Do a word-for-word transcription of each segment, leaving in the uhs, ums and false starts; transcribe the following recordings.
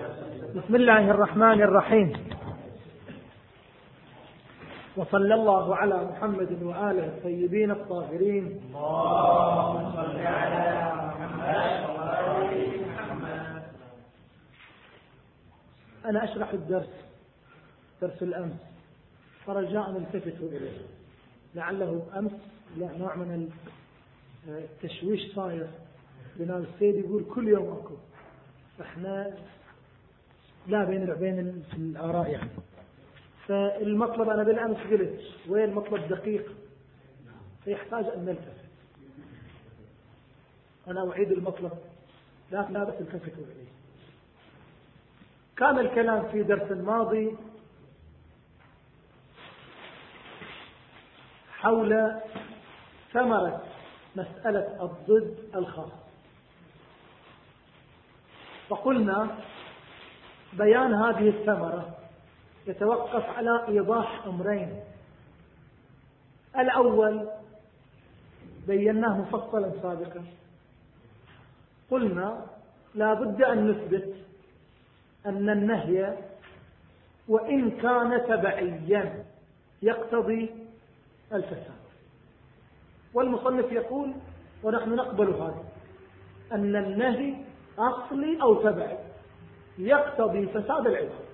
بسم الله الرحمن الرحيم، وصلى الله على محمد وآله الطيبين الطاهرين. اللهم صل على محمد وآل محمد. أنا أشرح الدرس درس الأمس، فرجاء التفتوا إليه، لعله أمس نوع من التشويش صاير بناء السيد يقول كل يوم أكو، إحنا لا بين العبين في الآراء يعني. فالمطلب أنا بالأمس قلت وين مطلب دقيق فيحتاج أن نلتفت. أنا أعيد المطلب لا لا بس التفتوا إليه. كان الكلام في درس ماضي حول ثمرة مسألة الضد الخاص، فقلنا بيان هذه الثمرة يتوقف على إيضاح أمرين. الأول بيناه مفصلا سابقا، قلنا لا بد أن نثبت أن النهي وإن كان تبعيا يقتضي الفساد، والمصنف يقول ونحن نقبل هذا أن النهي أصلي أو تبعي يقتضي فساد العبادة،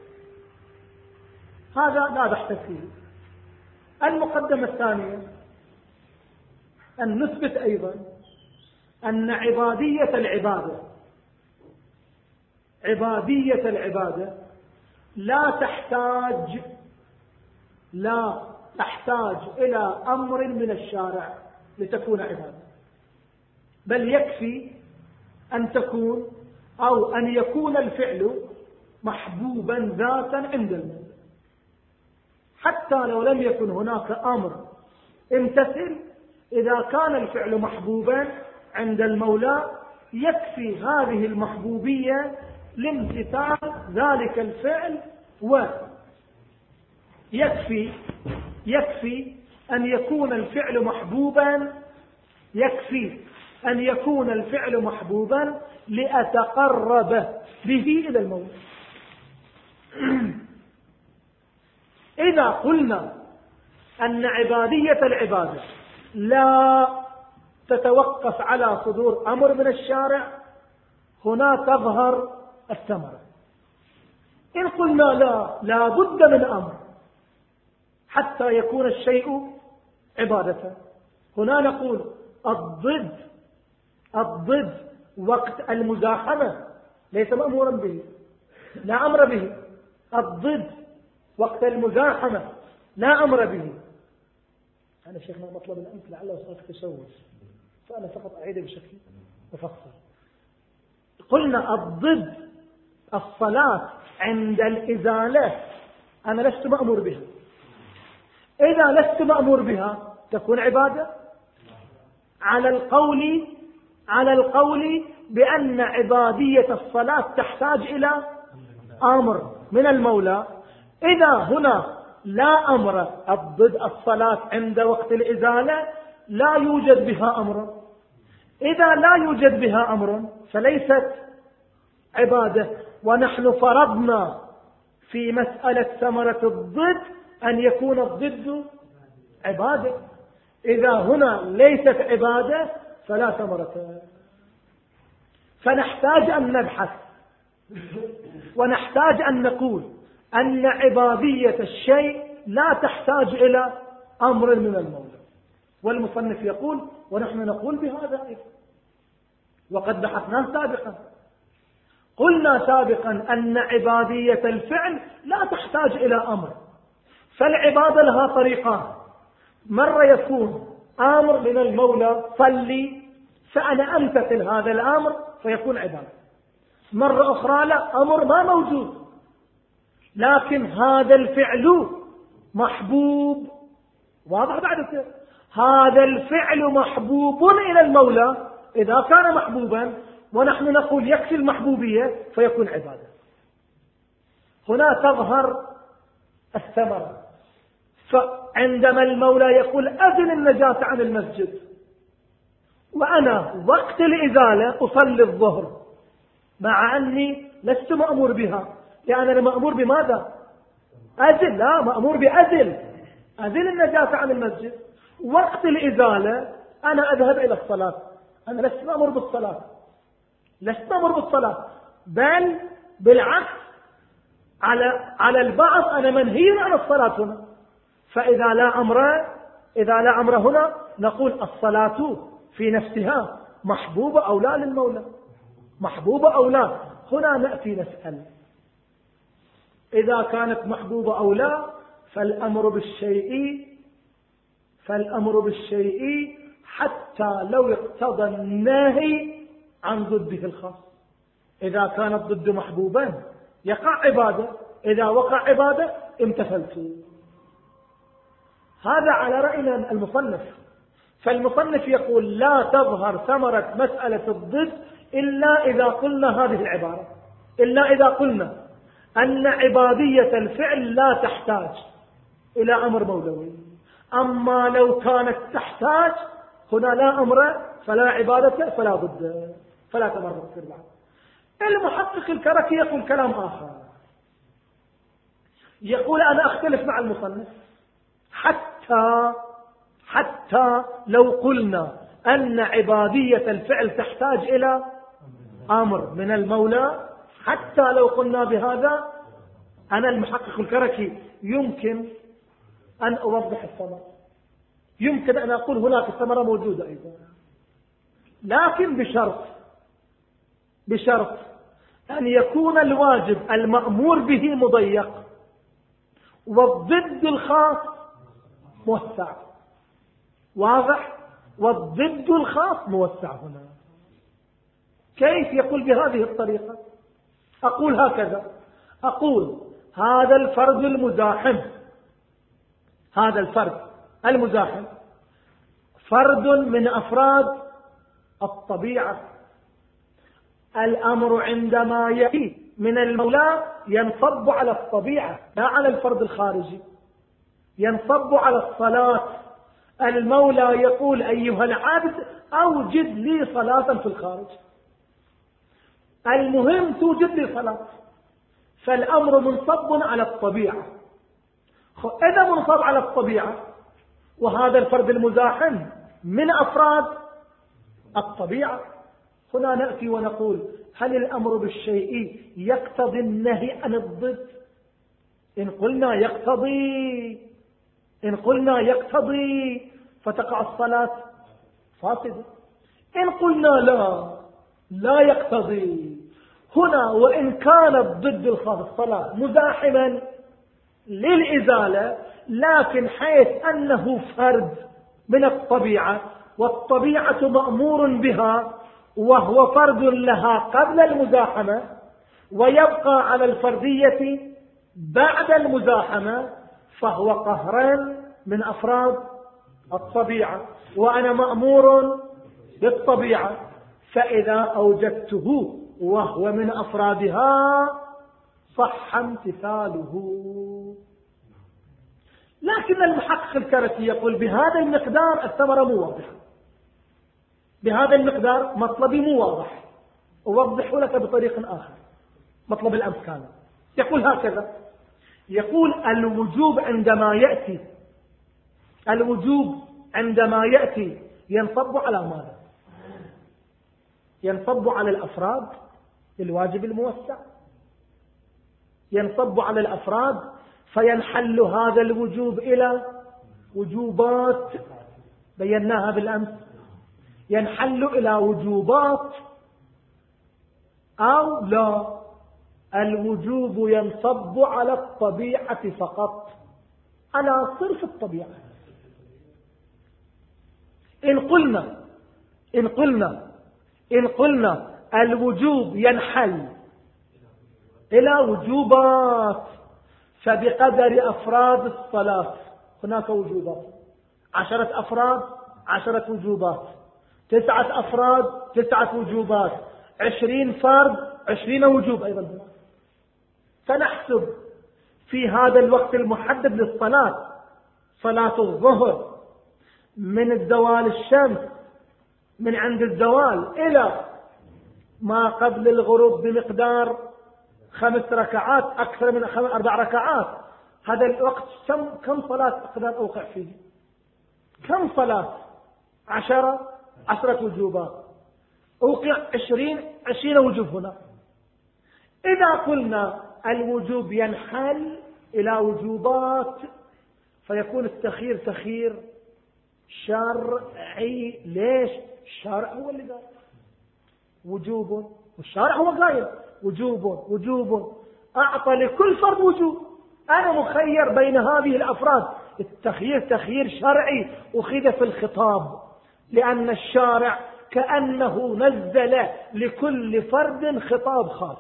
هذا لا بحث فيه. المقدمة الثانية أن نثبت أيضا أن عبادية العبادة عبادية العبادة لا تحتاج لا تحتاج إلى أمر من الشارع لتكون عبادة، بل يكفي أن تكون أو أن يكون الفعل محبوبا ذاتا عند المولى، حتى لو لم يكن هناك أمر امتثل. إذا كان الفعل محبوبا عند المولى يكفي هذه المحبوبية لامتثال ذلك الفعل، ويكفي يكفي أن يكون الفعل محبوبا يكفي أن يكون الفعل محبوبا لأتقرب به إلى المولى. إذا قلنا أن عبادية العبادة لا تتوقف على صدور أمر من الشارع، هنا تظهر الثمرة. إن قلنا لا لا بد من أمر حتى يكون الشيء عبادة، هنا نقول الضد الضد وقت المزاحمة ليس مأمورا به، لا أمر به. الضد وقت المزاحمة لا أمر به. أنا شيخنا مطلب الأمس لعله صارت تشوش، فأنا فقط أعيده بشكل مفصل. قلنا الضد الصلاة عند الإزالة أنا لست مأمور بها، إذا لست مأمور بها تكون عبادة على القول على القول بأن عبادية الصلاة تحتاج إلى أمر من المولى. إذا هنا لا أمر الضد الصلاة عند وقت الإزالة لا يوجد بها أمر، إذا لا يوجد بها أمر فليست عبادة. ونحن فرضنا في مسألة ثمرة الضد أن يكون الضد عبادة، إذا هنا ليست عبادة فلا ثمرة. فنحتاج أن نبحث ونحتاج أن نقول أن عبادية الشيء لا تحتاج إلى أمر من المولى، والمصنف يقول ونحن نقول بهذا أيضا، وقد بحثناه سابقا. قلنا سابقا أن عبادية الفعل لا تحتاج إلى أمر، فالعبادة لها طريقان، مرة يكون أمر من المولى صلي فأنا أمتثل هذا الأمر فيكون عبادة، مرة أخرى لا، أمر ما موجود لكن هذا الفعل محبوب، واضح بعد كده، هذا الفعل محبوب إلى المولى. إذا كان محبوبا ونحن نقول يكفي المحبوبية فيكون عبادة، هنا تظهر الثمرة. فعندما المولى يقول أذن النجاة عن المسجد وأنا وقت الإزالة أصلي الظهر، مع أني لست مأمور بها، لأنني مأمور بماذا؟ أزل، لا، مأمور بأزل أزل النجاسة عن المسجد. وقت الإزالة أنا أذهب إلى الصلاة، أنا لست مأمور بالصلاة، لست مأمور بالصلاة، بل بالعكس على على البعض أنا منهي عن الصلاة هنا. فإذا لا أمر إذا لا أمر هنا نقول الصلاة في نفسها محبوبة أو لا للمولى، محبوبة أو لا. هنا نأتي نسأل إذا كانت محبوبة أو لا، فالأمر بالشيء فالأمر بالشيء حتى لو اقتضى الناهي عن ضده الخاص. إذا كان الضد محبوبا يقع عبادة، إذا وقع عبادة امتثلت. هذا على رأينا المصنف. فالمصنف يقول لا تظهر ثمرة مسألة الضد إلا إذا قلنا هذه العبارة، إلا إذا قلنا أن عبادية الفعل لا تحتاج إلى أمر مولوي. أما لو كانت تحتاج هنا لا أمر فلا عبادة فلا ضد، فلا تمرد في البعض. المحقق الكركي يقول كلام آخر، يقول أنا أختلف مع المصنف حتى حتى لو قلنا أن عبادية الفعل تحتاج إلى أمر من المولى، حتى لو قلنا بهذا أنا المحقق الكركي يمكن أن أوضح الثمرة، يمكن أن أقول هناك الثمرة موجودة أيضا، لكن بشرط بشرط أن يكون الواجب المأمور به مضيق والضد الخاص موسع. واضح؟ والضد الخاص موسع هنا. كيف؟ يقول بهذه الطريقة. أقول هكذا، أقول هذا الفرد المزاحم، هذا الفرد المزاحم فرد من أفراد الطبيعة. الأمر عندما يأتي من المولى ينصب على الطبيعة لا على الفرد الخارجي، ينصب على الصلاة. المولى يقول أيها العبد أوجد لي صلاة في الخارج، المهم توجد لي صلاة. فالأمر منصب على الطبيعة. إذا منصب على الطبيعة وهذا الفرد المزاحم من أفراد الطبيعة، هنا نأتي ونقول هل الأمر بالشيء يقتضي النهي عن الضد؟ إن قلنا يقتضي إن قلنا يقتضي فتقع الصلاة فاسدة. إن قلنا لا لا يقتضي، هنا وإن كان الضد الخاص الصلاة مزاحما للإزالة، لكن حيث أنه فرد من الطبيعة والطبيعة مأمور بها وهو فرد لها قبل المزاحمة ويبقى على الفردية بعد المزاحمة، فهو قهرا من أفراد الطبيعة وأنا مأمور بالطبيعة. فإذا أوجدته وهو من أفرادها صح امتثاله. لكن المحقق الكركي يقول بهذا المقدار الثمرة مو واضحة، بهذا المقدار مطلبي مو واضح، أوضح لك بطريق آخر. مطلب الأمس كان يقول هكذا، يقول الوجوب عندما يأتي الوجوب عندما يأتي ينصب على ماذا؟ ينصب على الأفراد الواجب الموسع، ينصب على الأفراد فينحل هذا الوجوب إلى وجوبات بيناها بالأمس، ينحل إلى وجوبات أو لا. الوجوب ينصب على الطبيعة فقط، على صرف الطبيعة. إن قلنا إن قلنا إن قلنا الوجوب ينحل إلى وجوبات، فبقدر أفراد الصلاة هناك وجوبات، عشرة أفراد عشرة وجوبات، تسعة أفراد تسعة وجوبات، عشرين فرد عشرين وجوب أيضا هنا. فنحسب في هذا الوقت المحدد للصلاة، صلاة الظهر من الزوال الشمس، من عند الزوال إلى ما قبل الغروب بمقدار خمس ركعات أكثر من أربع ركعات، هذا الوقت كم كم صلاة أقدر أوقع فيه؟ كم صلاة؟ عشرة عشرة وجوبات، أوقع عشرين عشرين وجوب هنا. إذا قلنا الوجوب ينحل إلى وجوبات فيكون التخيير تخيير شرعي. ليش؟ الشارع هو اللي قال وجوب، والشارع هو قائل وجوب وجوب، أعطى لكل فرد وجوب. أنا مخير بين هذه الأفراد. التخيير تخيير شرعي أخذ في الخطاب، لأن الشارع كأنه نزل لكل فرد خطاب خاص.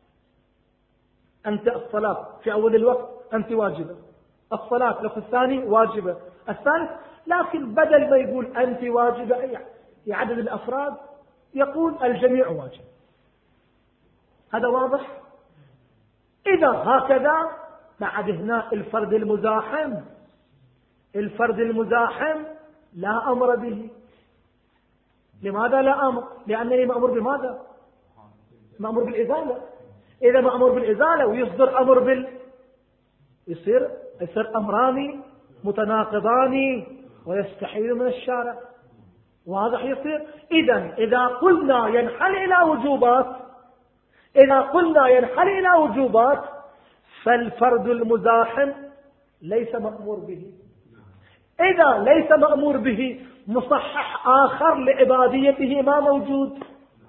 أنت الصلاة في أول الوقت أنت واجبة، الصلاة لو في الثاني واجبة، الثالث، لكن بدل ما يقول أنت واجبة أي عدد الأفراد يقول الجميع واجب. هذا واضح؟ إذا هكذا بعد هنا الفرد المزاحم، الفرد المزاحم لا أمر به. لماذا لا أمر؟ لأنني مأمور بماذا؟ مأمور بالإزالة. إذا مأمور بالإزالة ويصدر أمر بال يصير يصير أمران متناقضان ويستحيل من الشارع. واضح يصير. إذا إذا قلنا ينحل إلى وجوبات، إذا قلنا ينحل إلى وجوبات فالفرد المزاحم ليس مأمور به. إذا ليس مأمور به مصحح آخر لعباديته ما موجود،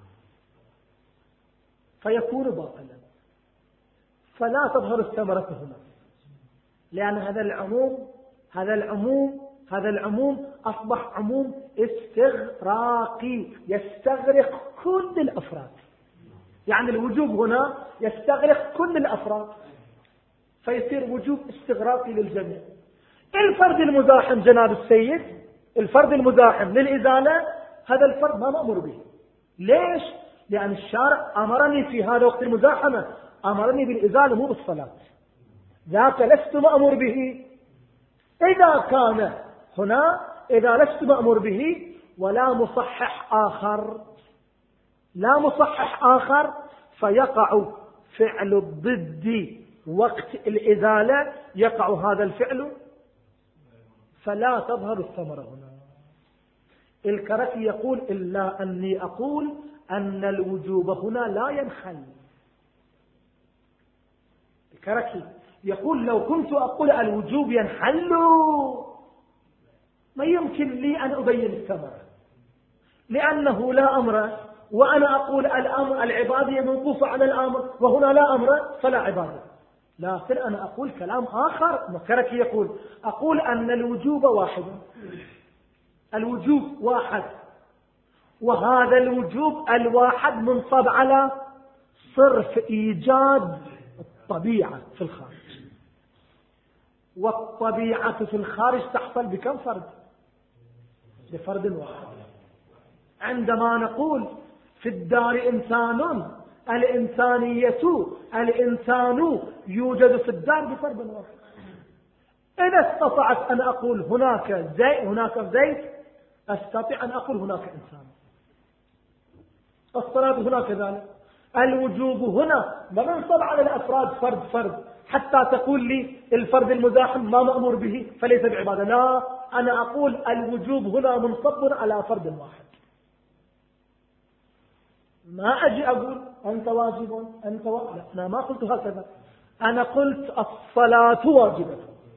فيكون باطلا. فلا تظهر الثمرة هنا، لأن هذا العموم هذا العموم هذا العموم أصبح عموم استغراقي يستغرق كل الأفراد. يعني الوجوب هنا يستغرق كل الأفراد، فيصير وجوب استغراقي للجميع. الفرد المزاحم جناب السيد، الفرد المزاحم للإزالة، هذا الفرد ما مأمور به. ليش؟ لأن الشارع أمرني في هذا وقت المزاحمة، أمرني بالإزالة مو بالصلاة، ذاك لست مأمور به. إذا كان هنا إذا لست مأمور به ولا مصحح آخر، لا مصحح آخر، فيقع فعل الضد وقت الإزالة، يقع هذا الفعل فلا تظهر الثمرة هنا. الكركي يقول إلا أني أقول أن الوجوب هنا لا ينحل. الكركي يقول لو كنت أقول الوجوب ينحل ما يمكن لي أن أبين الثمرة، لأنه لا أمر، وأنا أقول الأمر العبادية موقوفة على الأمر وهنا لا أمر فلا عبادة. لكن أنا أقول كلام آخر. الكركي يقول أقول أن الوجوب واحد، الوجوب واحد، وهذا الوجوب الواحد منصب على صرف إيجاد الطبيعة في الخارج، والطبيعة في الخارج تحصل بكم فرد؟ بفرد واحد. عندما نقول في الدار إنسان، الإنسانية الإنسان يوجد في الدار بفرد واحد. إذا استطعت أن أقول هناك زي هناك زيت، أستطيع أن أقول هناك إنسان. الصلاة هنا كذلك. الوجوب هنا ما منصب على الأفراد فرد فرد حتى تقول لي الفرد المزاحم ما مأمور به فليس بعبادة. لا، أنا أقول الوجوب هنا منصب على فرد واحد. ما أجي أقول أنت واجب أنت واجب، لا، أنا ما قلت هكذا. أنا قلت الصلاة واجبة،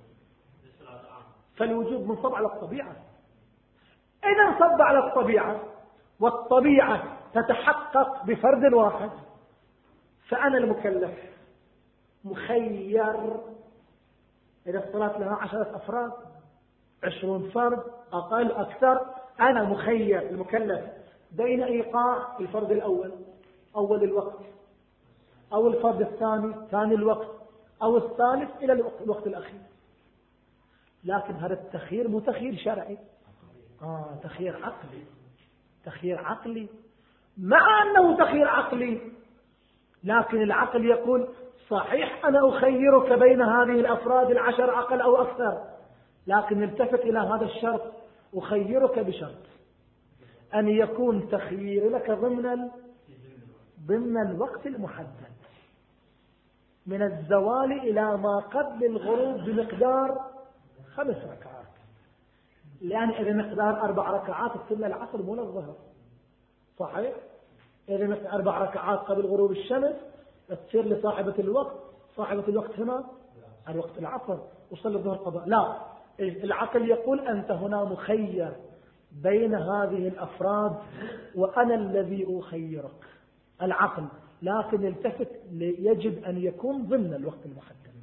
فالوجوب منصب على الطبيعة. إذا انصب على الطبيعة والطبيعة تتحقق بفرد واحد، فأنا المكلف مخير. إذا الصلاة لها عشرة أفراد، عشرون فرد، أقل أكثر، أنا مخير المكلف بين إيقاع الفرد الأول أول الوقت، أو الفرد الثاني ثاني الوقت، أو الثالث إلى الوقت, الوقت الأخير. لكن هذا التخيير مو تخيير شرعي، آه تخيير عقلي، تخيير عقلي. مع أنه تخيير عقلي، لكن العقل يقول صحيح أنا أخيرك بين هذه الأفراد العشر أقل أو أكثر، لكن نلتفت إلى هذا الشرط، أخيرك بشرط أن يكون تخيير لك ضمن ضمن الوقت المحدد من الزوال إلى ما قبل الغروب بمقدار خمس ركعات، لأن إذا مقدار أربع ركعات تصل العصر مو للظهر، صحيح؟ إذا مثل أربع ركعات قبل غروب الشمس تصير لصاحبة الوقت، صاحبة الوقت هنا الوقت العصر وصل الظهر قضاء. لا، العقل يقول أنت هنا مخير بين هذه الأفراد وأنا الذي أخيرك، العقل، لكن التفت يجب أن يكون ضمن الوقت المحدد.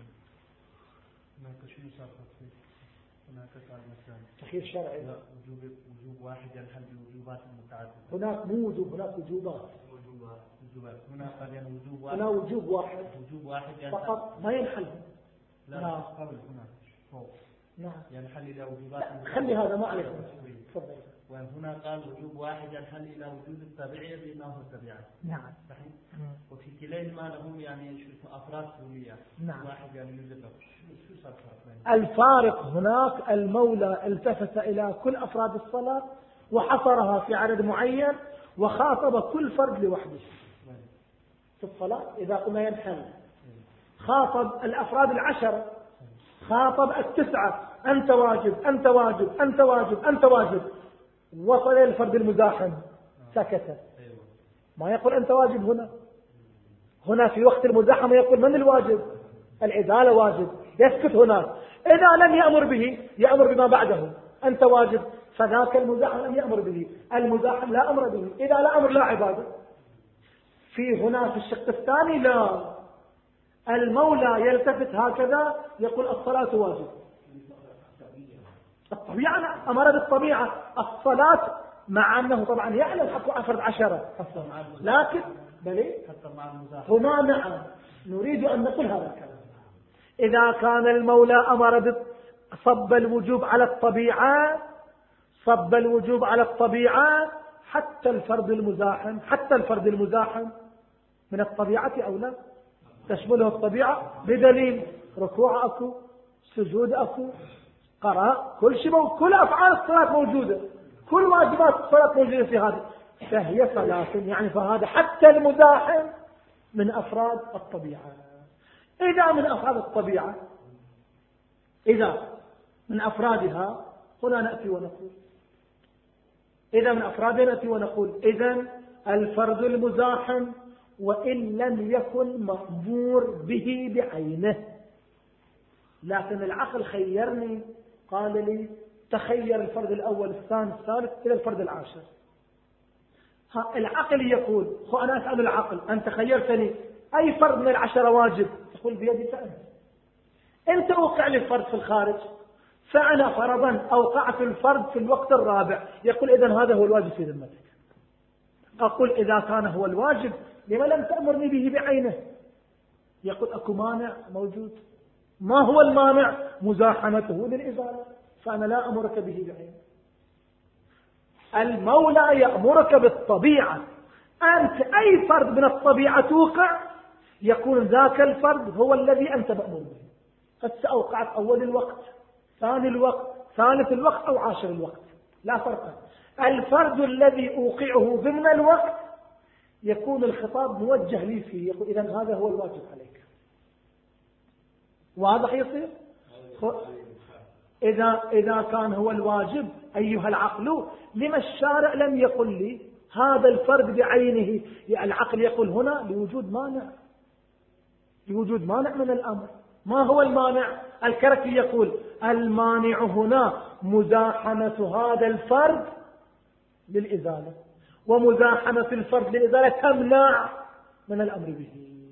هناك سؤال مثلا تخير شرعي، وجوب وجوب واحد ينحل بوجوبات متعددة. هناك مو وجوب، هناك وجوبات. وجوبات هنا قال يعني وجوب واحد. هنا وجوب واحد. وجوب واحد فقط ما ينحل. لا نعم. قبل هنا فوق. نعم. ينحل إلى وجوبات. خلي هذا ما عليك. تفضل. وهنا قال وجوب واحد ينحل إلى وجود التبعية بأنه التبعية. نعم. صحيح. وفي كليهما لهم يعني أفراد سورية. نعم. واحد يعني يوجد الفارق هناك المولى التفت إلى كل أفراد الصلاة وحصرها في عدد معين وخاطب كل فرد لوحده في الصلاة. إذا قلنا ينحل خاطب الأفراد العشرة، خاطب التسعة، أنت واجب أنت واجب أنت واجب أنت واجب، وصل الفرد المزاحم سكت، ما يقول أنت واجب. هنا هنا في وقت المزاحمة يقول من الواجب؟ العدالة واجب، يسكت هناك. إذا لم يأمر به يأمر بما بعده، أنت واجب، فذاك المزاحم لم يأمر به، المزاحم لا أمر به، إذا لا أمر لا عبادة. في هنا في الشق الثاني لا، المولى يلتفت هكذا يقول الصلاة واجب. الطبيعة أمر بالطبيعة الصلاة، مع أنه طبعا يعلم حق أفرد عشرة، لكن بلي هنا نعم نريد أن نقول هذا الكلام. إذا كان المولى أمر صب الوجوب على الطبيعة، صب الوجوب على الطبيعة حتى الفرد المزاحم، حتى الفرد المزاحم من الطبيعة أو لا تشمله الطبيعة بدليل ركوع أكو، سجود أكو، قراء، كل شيء، كل أفعال الصلاة موجودة، كل واجبات الصلاة موجودة في هذا، فهي صلاة. يعني فهذا حتى المزاحم من أفراد الطبيعة. إذا من أفراد الطبيعة، إذا من أفرادها، هنا نأتي ونقول إذا من أفرادها نأتي ونقول إذن الفرد المزاحم وإن لم يكن مأمور به بعينه، لكن العقل خيرني، قال لي تخير الفرد الأول الثاني الثالث إلى الفرد العاشر. ها العقل يقول، خو أنا أسأل العقل أنت خيرتني أي فرد من العشرة واجب؟ تقول بيدي فأنت أنت أوقع لي الفرد في الخارج، فأنا فرضا أوقعت الفرد في الوقت الرابع، يقول إذن هذا هو الواجب في ذمتك. أقول إذا كان هو الواجب لما لم تأمرني به بعينه؟ يقول أكو مانع موجود. ما هو المانع؟ مزاحمته للإزالة، فأنا لا أمرك به بعينه. المولى يأمرك بالطبيعة، أنت أي فرد من الطبيعة توقع يكون ذاك الفرد هو الذي أنت مأمور به. قد سأوقعت أول الوقت، ثاني الوقت، ثالث الوقت أو عاشر الوقت، لا فرق. الفرد الذي أوقعه ضمن الوقت يكون الخطاب موجه لي فيه، يقول إذن هذا هو الواجب عليك. واضح يصير؟ إذا, إذا كان هو الواجب أيها العقل، لما الشارع لم يقل لي هذا الفرد بعينه؟ العقل يقول هنا لوجود مانع، لوجود مانع من الأمر. ما هو المانع؟ الكركي يقول المانع هنا مزاحمة هذا الفرد للإزالة، ومزاحمة الفرد للإزالة تمنع من الأمر به.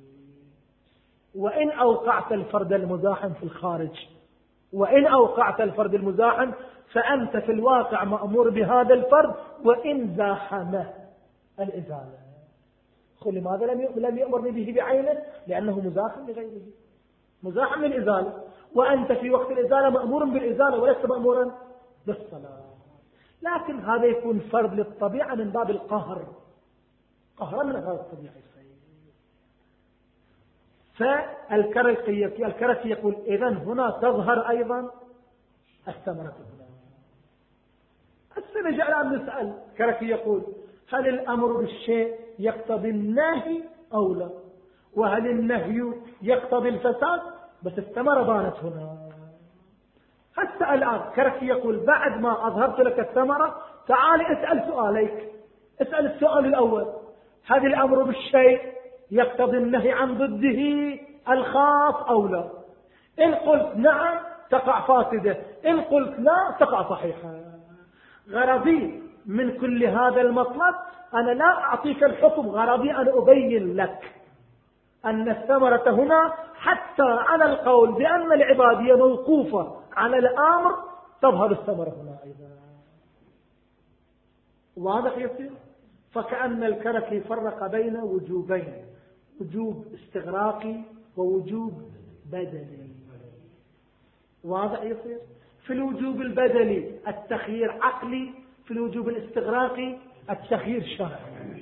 وإن أوقعت الفرد المزاحم في الخارج، وإن أوقعت الفرد المزاحم فأنت في الواقع مأمور بهذا الفرد وإن زاحمه الإزالة. قل لماذا لم يأمرني به بعينه؟ لأنه مزاحم لغيره، مزاحم للإزالة، وأنت في وقت الإزالة مأمور بالإزالة ولست مأمورا بالصلاة. لكن هذا يكون فرد للطبيعة من باب القهر، قهرا من هذا الطبيعة. فالكركي الكركي يقول إذن هنا تظهر أيضا الثمرة هنا. السنة جعل عم نسأل، الكركي يقول هل الأمر بالشيء يقتضي النهي أو لا؟ وهل النهي يقتضي الفساد؟ بس الثمرة بانت هنا. حتى الآن كركي يقول بعد ما أظهرت لك الثمرة تعال اسأل سؤاليك. اسأل السؤال الأول: هل الأمر بالشيء يقتضي النهي عن ضده الخاص أو لا؟ إن قلت نعم تقع فاسدة، إن قلت لا تقع صحيحة. غرضي من كل هذا المطلب أنا لا أعطيك الحكم، غرضي أن أبين لك أن الثمرة هنا حتى على القول بأن العبادية موقوفة على الأمر تظهر الثمرة هنا أيضا. واضح يصير؟ فكأن الكركي فرق بين وجوبين: وجوب استغراقي ووجوب بدلي. واضح يصير؟ في الوجوب البدلي التخيير عقلي، في الوجوب الاستغراقي التخيير شرعي.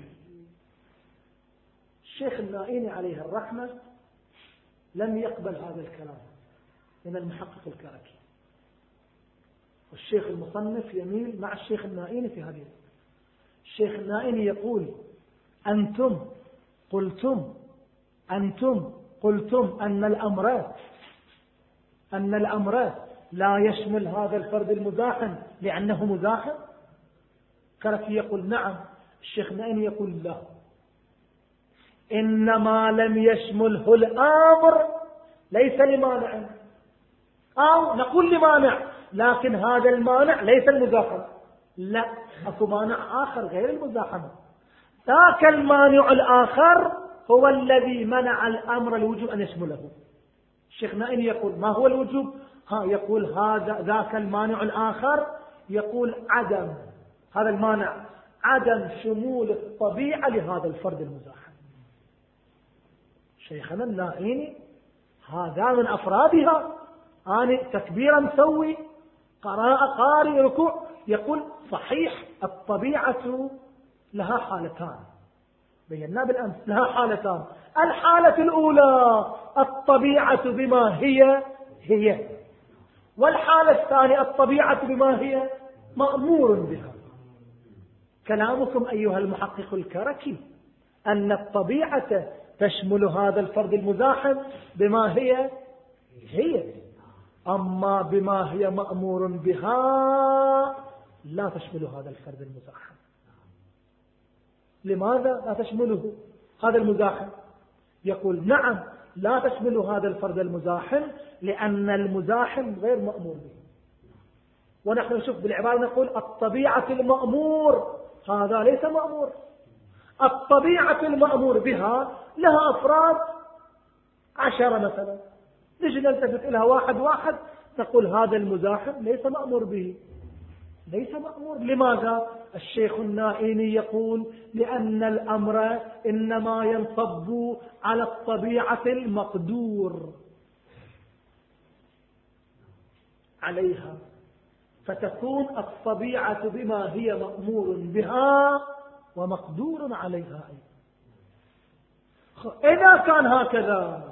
الشيخ النائيني عليه الرحمة لم يقبل هذا الكلام من المحقق الكركي، والشيخ المصنف يميل مع الشيخ النائيني في هذه. الشيخ النائيني يقول: أنتم قلتم أنتم قلتم أن الأمر أن الأمر لا يشمل هذا الفرد المزاحم لأنه مزاحم. كركي يقول نعم. الشيخ النائيني يقول لا، إنما لم يشمله الأمر ليس لمانع، أو نقول لمانع لكن هذا المانع ليس المزاحمة. لا، أكو مانع آخر غير المزاحمة. ذاك المانع الآخر هو الذي منع الأمر الوجوب أن يشمله. الشيخ نائني يقول: ما هو الوجوب؟ ها يقول هذا ذاك المانع الآخر، يقول عدم هذا المانع عدم شمول الطبيعة لهذا الفرد المزاحم. شيخنا النائيني هذا من أفرادها، أنا تكبيرا مسوي، قراءة قارئ، ركوع، يقول صحيح الطبيعة لها حالتان، بينا بالأمس لها حالتان. الحالة الأولى الطبيعة بما هي هي، والحالة الثانية الطبيعة بما هي مأمور بها. كلامكم أيها المحقق الكركي أن الطبيعة تشمل هذا الفرد المزاحم بما هي هي، أما بما هي مأمور بها لا تشمل هذا الفرد المزاحم. لماذا لا تشمله هذا المزاحم؟ يقول نعم لا تشمل هذا الفرد المزاحم لأن المزاحم غير مأمور به. ونحن نشوف بالعبارة نقول الطبيعة المأمور، هذا ليس مأمور. الطبيعة المأمور بها لها أفراد عشرة مثلا، نجي نلتفت إلها واحد واحد نقول هذا المزاحم ليس مأمور به، ليس مأمور. لماذا؟ الشيخ النائيني يقول لأن الأمر إنما ينصب على الطبيعة المقدور عليها، فتكون الطبيعة بما هي مأمور بها ومقدور عليها أيضا. إذا كان هكذا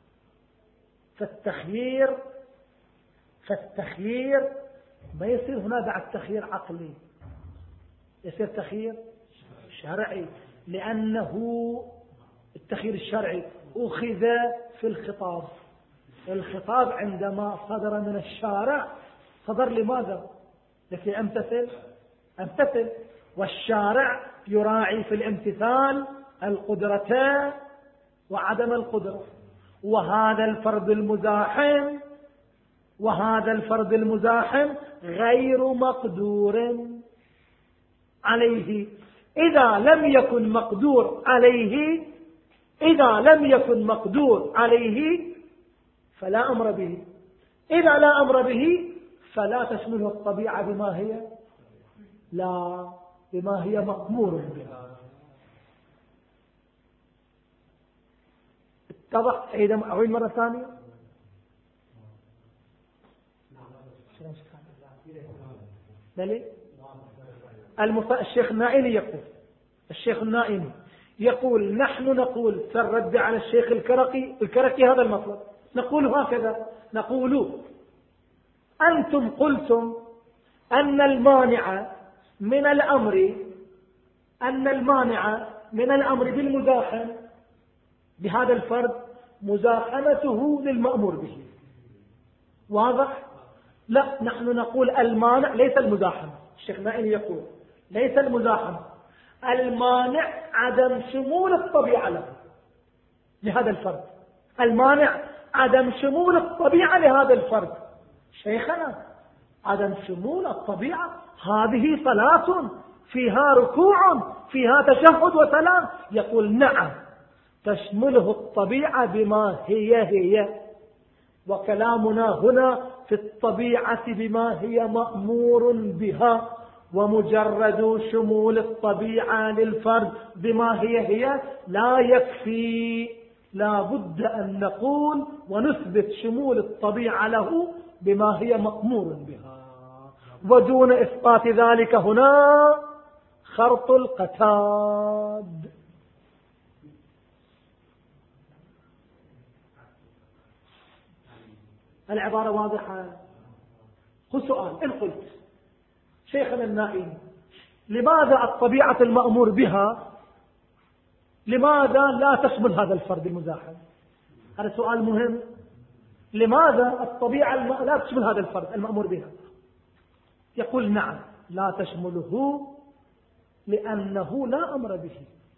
فالتخيير فالتخيير ما يصير هنا بعد تخيير عقلي، يصير تخيير شرعي، لأنه التخيير الشرعي أخذ في الخطاب. الخطاب عندما صدر من الشارع صدر لماذا؟ لكي أمتثل أمتثل والشارع يراعي في الامتثال القدرة وعدم القدرة. وهذا الفرد المزاحم وهذا الفرد المزاحم غير مقدور عليه. إذا لم يكن مقدور عليه إذا لم يكن مقدور عليه فلا أمر به. إذا لا أمر به فلا تشمله الطبيعة بما هي لا بما هي مأمور بها. اتضح؟ أعيد مرة ثانية. بلي المف... الشيخ النائيني يقول الشيخ النائيني يقول نحن نقول سنرد على الشيخ الكركي الكركي هذا المطلب، نقول هكذا، نقول أنتم قلتم أن المانع من الأمر أن المانع من الأمر بالمزاحم بهذا الفرد مزاحمته للمأمور به. واضح؟ لا، نحن نقول المانع ليس المزاحمة. الشيخ نائلي يقول ليس المزاحمة، المانع عدم شمول الطبيعة له لهذا الفرد. المانع عدم شمول الطبيعة لهذا الفرد. شيخنا، عدم شمول الطبيعة هذه صلاة فيها ركوع فيها تشهد وسلام. يقول نعم، تشمله الطبيعة بما هي هي، وكلامنا هنا في الطبيعة بما هي مأمور بها، ومجرد شمول الطبيعة للفرد بما هي هي لا يكفي، لا بد أن نقول ونثبت شمول الطبيعة له بما هي مأمور بها، ودون إثبات ذلك هنا خرط القتاد. العبارة واضحة. خذ سؤال، إن قلت شيخنا النائم لماذا الطبيعة المأمور بها لماذا لا تشمل هذا الفرد المزاحم؟ هذا سؤال مهم. لماذا الطبيعة الم... لا تشمل هذا الفرد المأمور بها؟ يقول نعم، لا تشمله لأنه لا أمر به.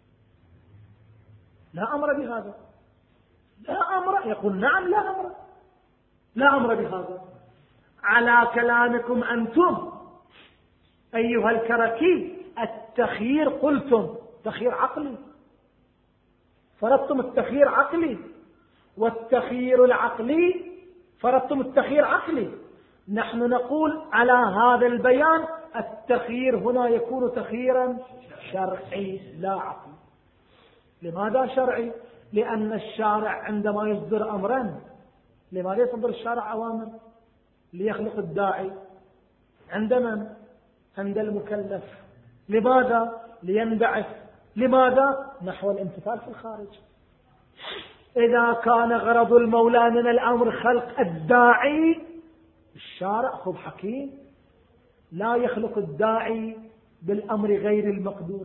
لا أمر بهذا، لا أمر. يقول نعم، لا أمر، لا أمر بهذا. على كلامكم أنتم أيها الكركي التخيير قلتم تخيير عقلي، فرضتم التخيير عقلي، والتخيير العقلي فرضتم التخيير عقلي. نحن نقول على هذا البيان التخيير هنا يكون تخييرا شرعي لا عقلي. لماذا شرعي؟ لأن الشارع عندما يصدر أمرا، لماذا يصدر الشارع أوامر؟ ليخلق الداعي عند من؟ عند المكلف. لماذا؟ لينبعث. لماذا؟ نحو الامتثال في الخارج. إذا كان غرض المولى من الأمر خلق الداعي، الشارع خب حكيم لا يخلق الداعي بالأمر غير المقدور،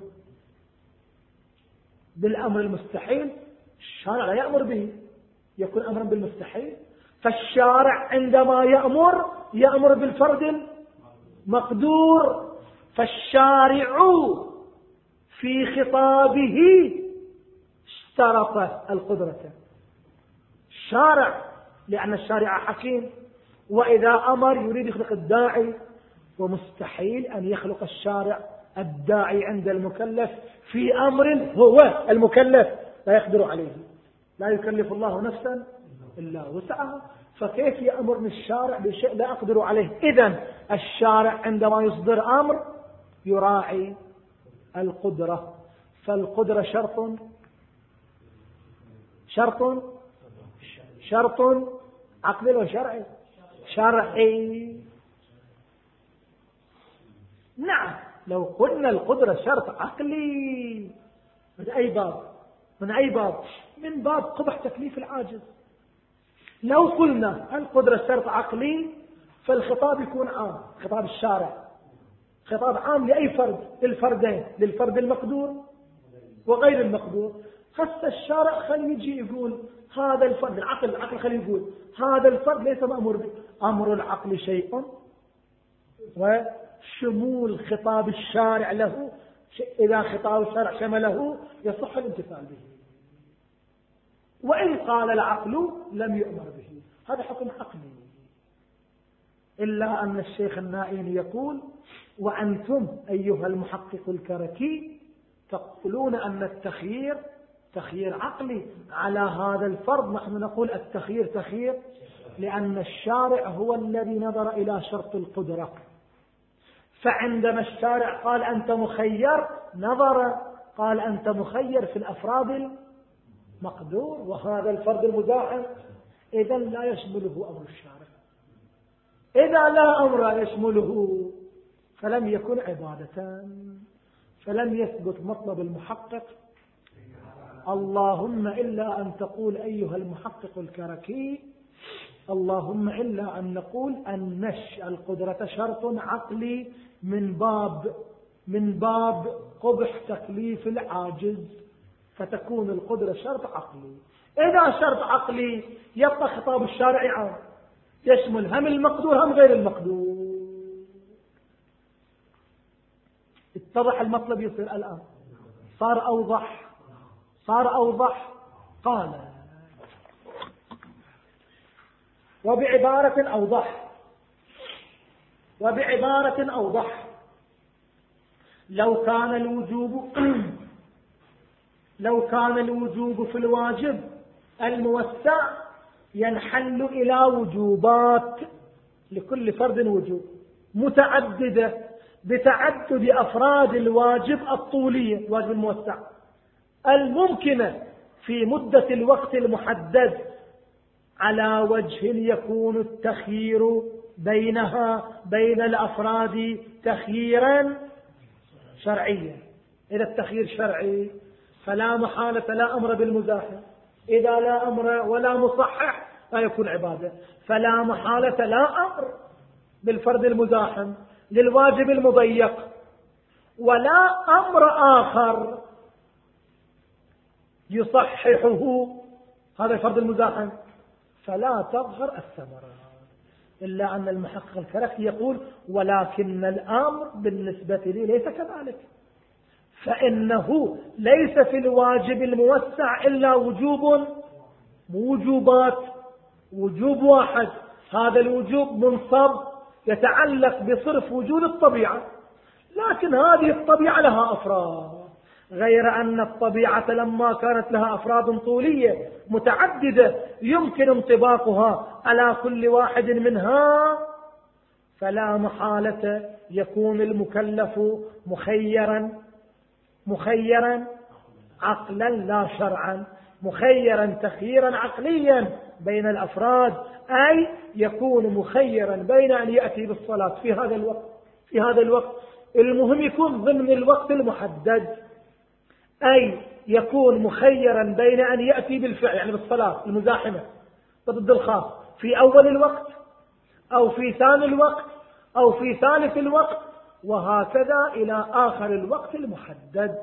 بالأمر المستحيل الشارع لا يأمر به، يكون أمرا بالمستحيل. فالشارع عندما يأمر يأمر بالفرد المقدور. فالشارع في خطابه اشترط القدرة. الشارع لأن الشارع حكيم، وإذا أمر يريد يخلق الداعي، ومستحيل أن يخلق الشارع الداعي عند المكلف في أمر هو المكلف لا يقدر عليه. لا يكلف الله نفسا إلا وسعها، فكيف يأمرني الشارع بشيء لا أقدر عليه؟ إذن الشارع عندما يصدر أمر يراعي القدرة. فالقدرة شرط شرط شرط عقلي وشرعي شرعي. نعم، لو قلنا القدرة شرط عقلي من أي باب؟ من أي باب؟ من باب قبح تكليف العاجز. لو قلنا القدرة شرط عقلي فالخطاب يكون عام، خطاب الشارع خطاب عام لأي فرد، للفردين، للفرد المقدور وغير المقدور. خص الشارع خلي يجي يقول هذا الفرد، العقل العقل خلي يقول هذا الفرد ليس مأمور به. أمر العقل شيء، وشمول خطاب الشارع له إذا خطاب الشارع شمله يصح الامتثال به، وإن قال العقل لم يؤمر به. هذا حكم عقلي. إلا أن الشيخ النائين يقول وأنتم أيها المحقق الكركي تقولون أن التخيير تخيير عقلي على هذا الفرض. نحن نقول التخيير تخيير لأن الشارع هو الذي نظر إلى شرط القدرة. فعندما الشارع قال أنت مخير نظر قال أنت مخير في الأفراد المقدور وهذا الفرد المزاحم، إذا لا يشمله أمر الشارع. إذا لا أمر يشمله فلم يكن عبادة، فلم يثبت مطلب المحقق. اللهم إلا أن تقول أيها المحقق الكركي اللهم إلا أن نقول أن نش القدرة شرط عقلي من باب من باب قبح تكليف العاجز، فتكون القدرة شرط عقلي. إذا شرط عقلي يبقى خطاب الشارع عام، يشمل هم المقدور هم غير المقدور. اتضح المطلب يصير الآن، صار أوضح، صار أوضح. قال وبعبارة أوضح، وبعبارة أوضح لو كان الوجوب لو كان الوجوب في الواجب الموسع ينحل إلى وجوبات لكل فرد وجوب متعددة بتعدد أفراد الواجب الطولية، الواجب الموسع الممكنة في مدة الوقت المحدد، على وجه يكون التخيير بينها بين الأفراد تخييرا شرعيا. إذا التخيير شرعي فلا محالة لا أمر بالمزاحم، إذا لا أمر ولا مصحح لا يكون عبادة، فلا محالة لا أمر بالفرد المزاحم للواجب المضيق، ولا أمر آخر يصححه هذا الفرد المزاحم، فلا تظهر الثمرة. إلا أن المحقق الكرخي يقول ولكن الأمر بالنسبة لي ليس كذلك، فإنه ليس في الواجب الموسع إلا وجوب وجوبات، وجوب واحد، هذا الوجوب منصب يتعلق بصرف وجود الطبيعة، لكن هذه الطبيعة لها أفراد، غير أن الطبيعة لما كانت لها أفراد طولية متعددة يمكن انطباقها على كل واحد منها، فلا محالة يكون المكلف مخيرا مخيرا عقلا لا شرعا، مخيرا تخييرا عقليا بين الأفراد، أي يكون مخيرا بين أن يأتي بالصلاة في هذا الوقت في هذا الوقت المهم يكون ضمن الوقت المحدد، أي يكون مخيرا بين أن يأتي بالفعل يعني بالصلاة المزاحمة ضد الخاص في أول الوقت أو في ثاني الوقت أو في ثالث الوقت، وهكذا إلى آخر الوقت المحدد.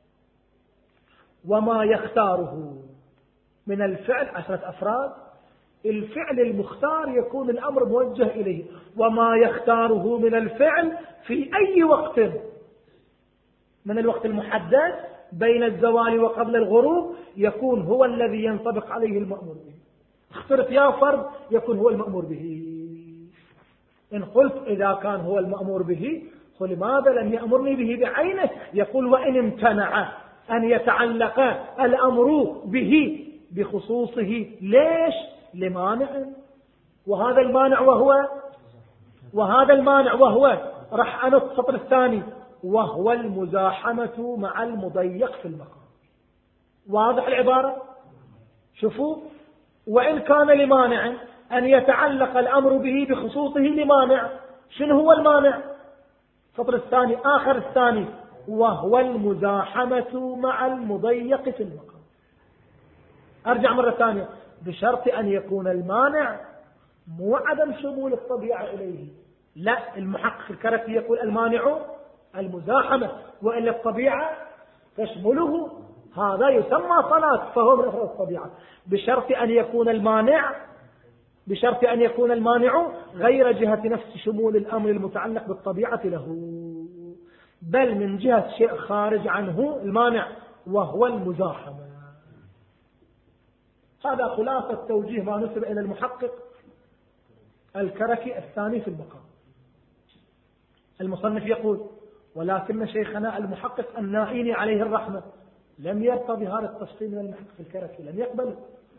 وما يختاره من الفعل عشرة أفراد، الفعل المختار يكون الأمر موجه إليه، وما يختاره من الفعل في أي وقت من الوقت المحدد بين الزوال وقبل الغروب يكون هو الذي ينطبق عليه المأمور به. اخترت يا فرد يكون هو المأمور به. إن قلت إذا كان هو المأمور به فلماذا لم يأمرني به بعينه؟ يقول وإن امتنع أن يتعلق الأمر به بخصوصه، ليش؟ لمانع، وهذا المانع وهو وهذا المانع وهو راح أنط السطر الثاني، وهو المزاحمة مع المضيق في المقام. واضح العبارة؟ شوفوا، وإن كان لمانع أن يتعلق الأمر به بخصوصه لمانع، شنو هو المانع؟ السطر الثاني آخر الثاني، وهو المزاحمة مع المضيق في المقام. أرجع مرة ثانية، بشرط أن يكون المانع مو عدم شمول الطبيعة إليه، لا، المحقق الكرخي يقول المانع المزاحمة، وإلا الطبيعة تشمله، هذا يسمى صلاة فهو من أفراد الطبيعة، بشرط أن يكون المانع بشرط أن يكون المانع غير جهة نفس شمول الأمر المتعلق بالطبيعة له، بل من جهة شيء خارج عنه المانع وهو المزاحمة. هذا خلاصة توجيه ما نسب إلى المحقق الكرخي الثاني في المقام. المصنف يقول ولكن شيخنا المحقق النائيني عليه الرحمة لم يرتضي هذا التفصيل من المحقق الكرخي، لم يقبله.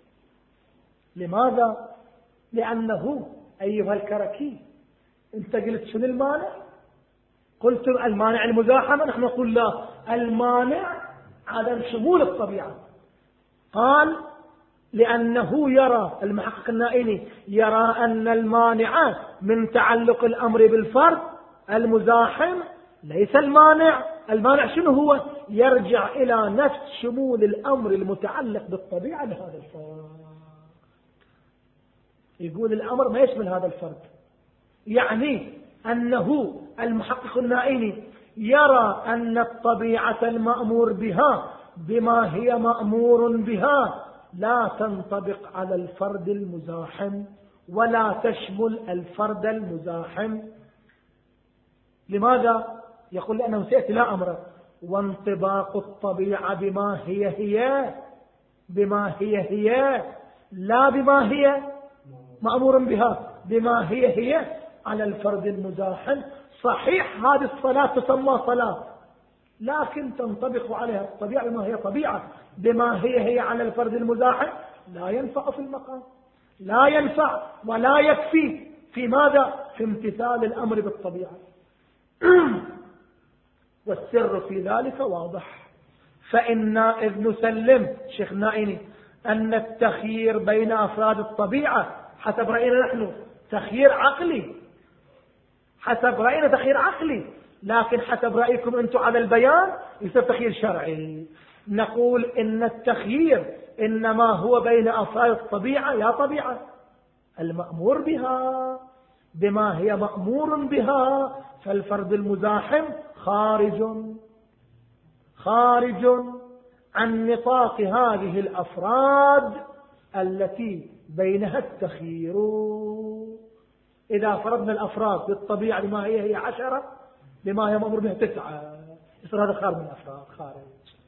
لماذا؟ لأنه أيها الكرخي انت قلت شنو المانع؟ قلت المانع المزاحمة، نحن نقول لا، المانع عدم شمول الطبيعة. قال لأنه يرى المحقق النائيني يرى أن المانع من تعلق الأمر بالفرد المزاحم ليس المانع، المانع شنو هو؟ يرجع إلى نفس شمول الأمر المتعلق بالطبيعة لهذا الفرد. يقول الأمر ما يشمل هذا الفرد، يعني أنه المحقق النائيني يرى أن الطبيعة المأمور بها بما هي مأمور بها لا تنطبق على الفرد المزاحم ولا تشمل الفرد المزاحم. لماذا؟ يقول لأنه سيأتي لا أمر. وانطباق الطبيعة بما هي هي بما هي هي لا بما هي مأمور بها بما هي هي على الفرد المزاحم. صحيح هذه الصلاة تسمى صلاة، لكن تنطبق عليها الطبيعة بما هي طبيعة بما هي هي على الفرد المزاحم. لا ينفع في المقام، لا ينفع ولا يكفي في ماذا؟ في امتثال الأمر بالطبيعة. والسر في ذلك واضح. فإنا إذ نسلم شيخ نائني أن التخيير بين أفراد الطبيعة حسب رأينا نحن تخيير عقلي، حسب رأينا تخيير عقلي، لكن حسب رأيكم أنتم على البيان يصير تخيير شرعي. نقول إن التخيير إنما هو بين أفراد الطبيعة يا طبيعة المأمور بها بما هي مأمور بها، فالفرد المزاحم خارج خارج عن نطاق هذه الأفراد التي بينها التخيير. إذا فرضنا الأفراد بالطبيعة بما هي هي عشرة بما هي مأمور بها تسعة، يصير هذا خارج من الأفراد خارج.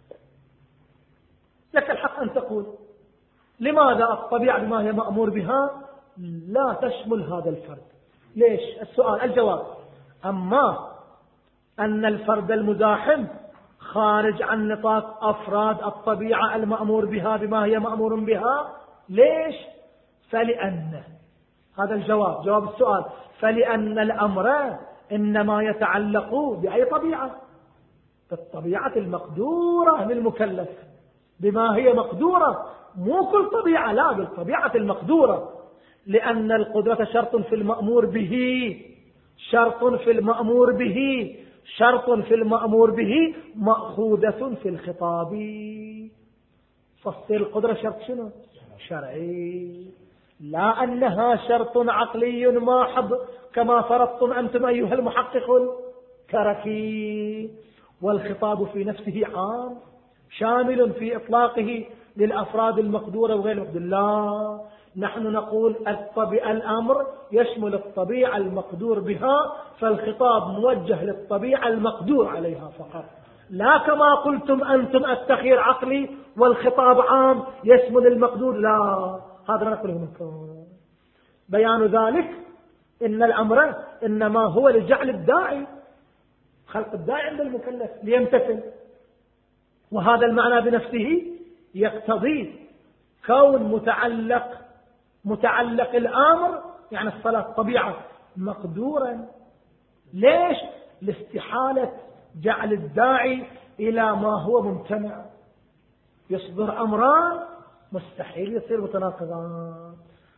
لك الحق أن تقول لماذا الطبيعة بما هي مأمور بها لا تشمل هذا الفرد؟ ليش؟ السؤال الجواب: أما أن الفرد المزاحم خارج عن نطاق أفراد الطبيعة المأمور بها بما هي مأمور بها. ليش؟ فلأن هذا الجواب جواب السؤال فلأن الأمر إنما يتعلق بأي طبيعة؟ بالطبيعة المقدورة للمكلف بما هي مقدورة، مو كل طبيعة، لا، بالطبيعة المقدورة، لأن القدرة شرط في المأمور به شرط في المأمور به شرط في المأمور به مأخوذة في الخطاب. فصل القدرة شرط شنو؟ شرعي، لا أنها شرط عقلي محض كما فرضتم أنتم أيها المحققون كركي. والخطاب في نفسه عام شامل في إطلاقه للأفراد المقدورة وغير المقدورة. لا، نحن نقول الطبيعة الأمر يشمل الطبيعة المقدور بها، فالخطاب موجه للطبيعة المقدور عليها فقط، لا كما قلتم أنتم التخيير عقلي والخطاب عام يشمل المقدور. لا، هذا ما نقوله منكم. بيان ذلك إن الأمر إنما هو لجعل الداعي، خلق الداعي عند المكلف ليمتثل، وهذا المعنى بنفسه يقتضي كون متعلق متعلق الأمر يعني الصلاة طبيعة مقدورا. ليش؟ لاستحالة جعل الداعي إلى ما هو ممتنع. يصدر أمران مستحيل يصير متناقضان.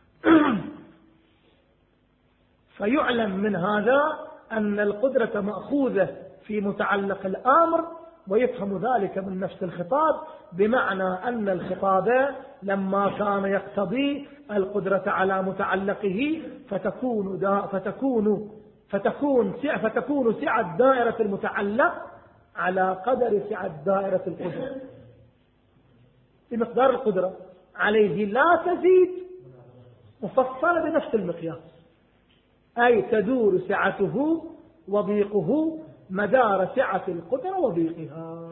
فيعلم من هذا أن القدرة مأخوذة في متعلق الأمر، ويفهم ذلك من نفس الخطاب، بمعنى أن الخطاب لما كان يقتضي القدرة على متعلقه فتكون دا فتكون فتكون فتكون سعة دائرة المتعلق على قدر سعة دائرة القدرة، بمقدار القدرة عليه لا تزيد، مفصلة بنفس المقياس، أي تدور سعته وضيقه مدار سعة القدرة وضيقها.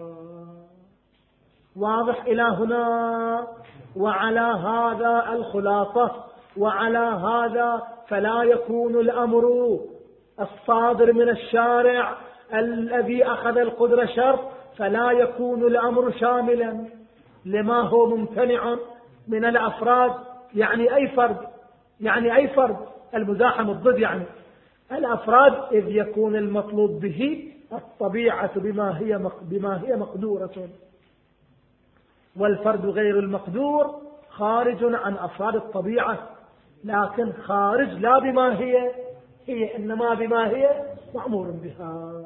واضح إلى هنا؟ وعلى هذا الخلاصة، وعلى هذا فلا يكون الأمر الصادر من الشارع الذي أخذ القدرة شرط، فلا يكون الأمر شاملا لما هو ممتنع من الأفراد. يعني أي فرد يعني أي فرد المزاحم الضد يعني الأفراد، إذ يكون المطلوب به الطبيعة بما هي بما هي مقدورة، والفرد غير المقدور خارج عن أفراد الطبيعة، لكن خارج لا بما هي هي إنما بما هي مأمور بها.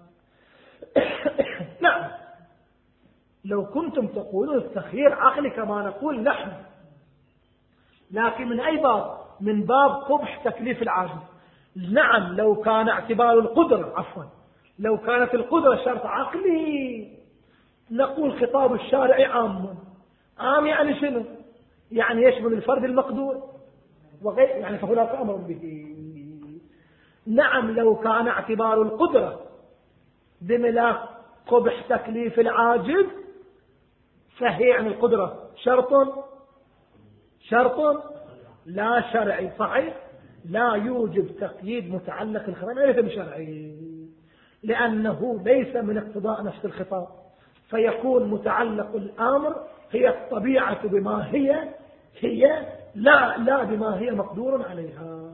نعم، لو كنتم تقولون التخيير عقلي كما نقول نحن، لكن من أي باب؟ من باب قبح تكليف العاجز. نعم، لو كان اعتبار القدرة عفوا لو كانت القدرة شرط عقلي نقول خطاب الشارع عام. عام يعني شنو؟ يعني يشمل الفرد المقدور وغير، يعني فهناك أمر به. نعم لو كان اعتبار القدرة بملاك قبح تكليف العاجز فهي عن القدرة شرط شرط لا شرعي صحيح، لا يوجب تقييد متعلق الخطاب ليس بشرعي، لأنه ليس من اقتضاء نفس الخطاب، فيكون متعلق الأمر هي الطبيعة بما هي هي لا لا بما هي مقدور عليها.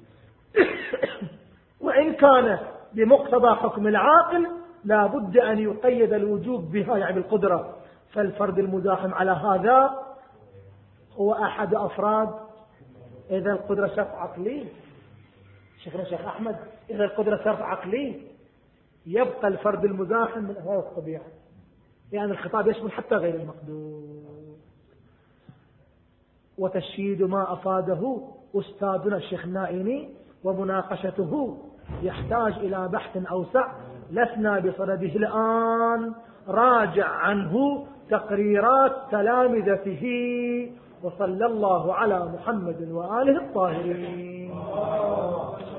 وإن كان بمقتضى حكم العاقل لا بد أن يقيد الوجوب بها يعني بالقدرة، فالفرد المزاحم على هذا هو أحد أفراد. إذا القدرة شرط عقلي شيخنا شيخ أحمد، إذا القدرة شرط عقلي يبقى الفرد المزاحم من أهواء الطبيعة، يعني الخطاب يشمل حتى غير المقدور. وتشييد ما أفاده أستاذنا الشيخ النائمي ومناقشته يحتاج إلى بحث أوسع لسنا بصدده الآن، راجع عنه تقريرات تلامذته. وصلى الله على محمد وآله الطاهرين.